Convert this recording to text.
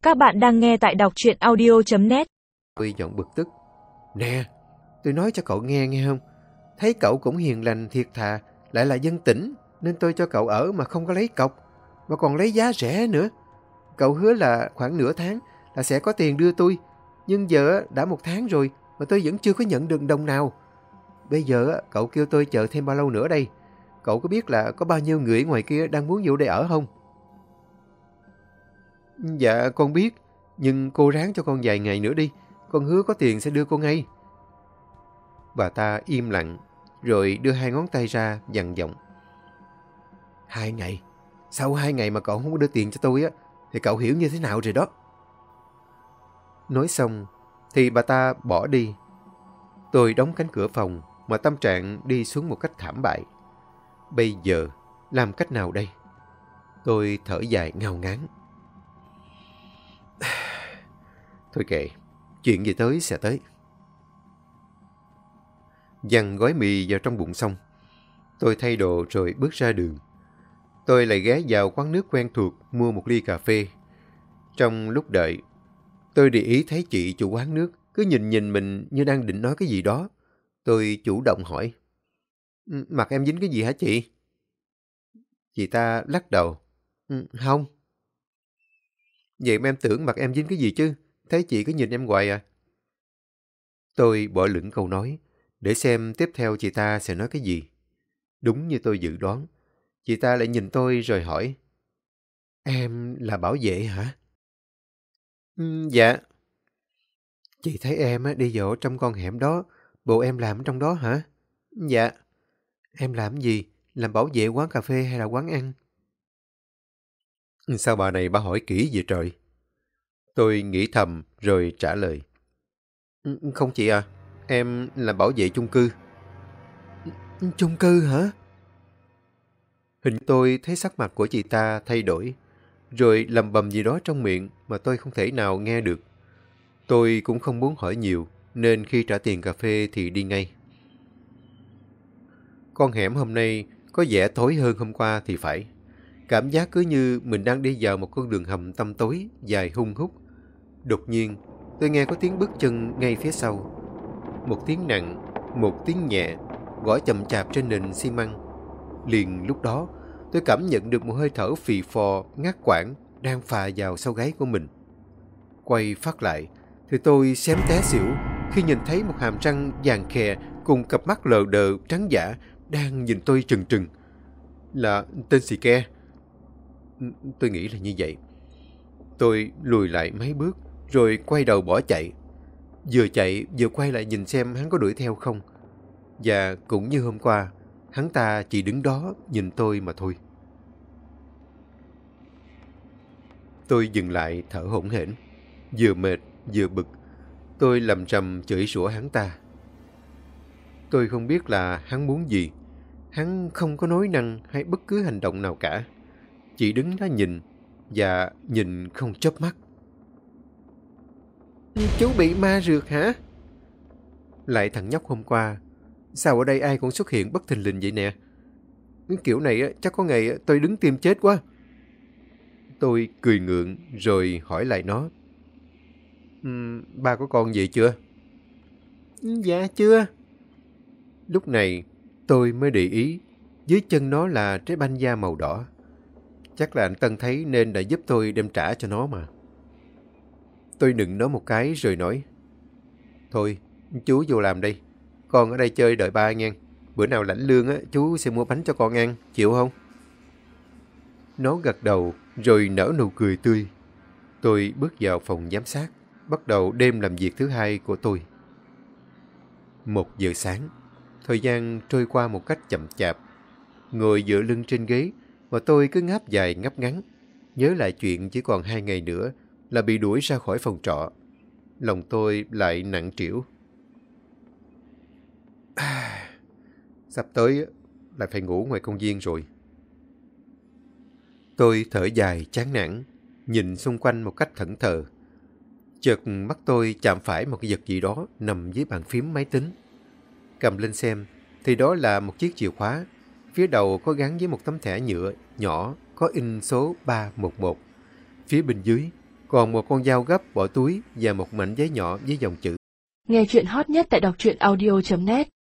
Các bạn đang nghe tại đọc truyện audio.net. Tôi giọng bực tức. Nè, tôi nói cho cậu nghe không? Thấy cậu cũng hiền lành thiệt thà, lại là dân tỉnh, nên tôi cho cậu ở mà không có lấy cọc, mà còn lấy giá rẻ nữa. Cậu hứa là khoảng nửa tháng là sẽ có tiền đưa tôi, nhưng giờ đã 1 tháng rồi mà tôi vẫn chưa có nhận được đồng nào. Bây giờ cậu kêu tôi chờ thêm bao lâu nữa đây? Cậu có biết là có bao nhiêu người ngoài kia đang muốn vô đây ở không? Dạ con biết, nhưng cô ráng cho con vài ngày nữa đi, con hứa có tiền sẽ đưa cô ngay. Bà ta im lặng, rồi đưa 2 ngón tay ra dằn giọng. 2 ngày? Sau 2 ngày mà cậu không có đưa tiền cho tôi thì cậu hiểu như thế nào rồi đó. Nói xong thì bà ta bỏ đi. Tôi đóng cánh cửa phòng mà tâm trạng đi xuống một cách thảm bại. Bây giờ làm cách nào đây? Tôi thở dài ngao ngán. Thôi kệ, chuyện gì tới sẽ tới. Dằn gói mì vào trong bụng xong, tôi thay đồ rồi bước ra đường. Tôi lại ghé vào quán nước quen thuộc mua một ly cà phê. Trong lúc đợi, tôi để ý thấy chị chủ quán nước cứ nhìn mình như đang định nói cái gì đó. Tôi chủ động hỏi. Mặt em dính cái gì hả chị? Chị ta lắc đầu. Không. Vậy mà em tưởng mặt em dính cái gì chứ? Thấy chị cứ nhìn em hoài à? Tôi bỏ lửng câu nói, để xem tiếp theo chị ta sẽ nói cái gì. Đúng như tôi dự đoán, chị ta lại nhìn tôi rồi hỏi. Em là bảo vệ hả? Dạ. Chị thấy em đi dạo trong con hẻm đó, bộ em làm ở trong đó hả? Dạ. Em làm gì? Làm bảo vệ quán cà phê hay là quán ăn? Sao bà này bà hỏi kỹ vậy trời? Tôi nghĩ thầm rồi trả lời. Không chị à, em là bảo vệ chung cư. Chung cư hả? Hình tôi thấy sắc mặt của chị ta thay đổi, rồi lầm bầm gì đó trong miệng mà tôi không thể nào nghe được. Tôi cũng không muốn hỏi nhiều, nên khi trả tiền cà phê thì đi ngay. Con hẻm hôm nay có vẻ tối hơn hôm qua thì phải. Cảm giác cứ như mình đang đi vào một con đường hầm tăm tối, dài hun hút. Đột nhiên, tôi nghe có tiếng bước chân ngay phía sau. Một tiếng nặng, một tiếng nhẹ, gõ chậm chạp trên nền xi măng. Liền lúc đó, tôi cảm nhận được một hơi thở phì phò, ngắt quãng đang phà vào sau gáy của mình. Quay phát lại, thì tôi xém té xỉu khi nhìn thấy một hàm răng vàng khè cùng cặp mắt lờ đờ trắng dã đang nhìn tôi trừng trừng. Là tên xì ke. Tôi nghĩ là như vậy. Tôi lùi lại mấy bước rồi quay đầu bỏ chạy. Vừa chạy vừa quay lại nhìn xem hắn có đuổi theo không. Và cũng như hôm qua, hắn ta chỉ đứng đó nhìn tôi mà thôi. Tôi dừng lại thở hổn hển, vừa mệt vừa bực. Tôi lầm rầm chửi rủa hắn ta. Tôi không biết là hắn muốn gì. Hắn không có nói năng hay bất cứ hành động nào cả. Chỉ đứng đó nhìn, và nhìn không chớp mắt. Chú bị ma rượt hả? Lại thằng nhóc hôm qua. Sao ở đây ai cũng xuất hiện bất thình lình vậy nè? Cái kiểu này chắc có ngày tôi đứng tim chết quá. Tôi cười ngượng rồi hỏi lại nó. Ba có con về chưa? Dạ chưa. Lúc này tôi mới để ý dưới chân nó là trái banh da màu đỏ. Chắc là anh Tân thấy nên đã giúp tôi đem trả cho nó mà. Tôi nựng nó một cái rồi nói. Thôi, chú vô làm đây. Con ở đây chơi đợi ba nghe. Bữa nào lãnh lương chú sẽ mua bánh cho con ăn, chịu không? Nó gật đầu rồi nở nụ cười tươi. Tôi bước vào phòng giám sát, bắt đầu đêm làm việc thứ 2 của tôi. 1 giờ sáng, thời gian trôi qua một cách chậm chạp. Ngồi dựa lưng trên ghế mà tôi cứ ngáp dài ngáp ngắn, nhớ lại chuyện chỉ còn 2 ngày nữa là bị đuổi ra khỏi phòng trọ. Lòng tôi lại nặng trĩu. Sắp tới lại phải ngủ ngoài công viên rồi. Tôi thở dài chán nản, nhìn xung quanh một cách thẫn thờ. Chợt mắt tôi chạm phải một cái vật gì đó nằm dưới bàn phím máy tính. Cầm lên xem thì đó là một chiếc chìa khóa. Phía đầu có gắn với một tấm thẻ nhựa nhỏ có in số 311. Phía bên dưới còn một con dao gấp bỏ túi và một mảnh giấy nhỏ với dòng chữ. Nghe chuyện hot nhất tại đọc truyện audio.net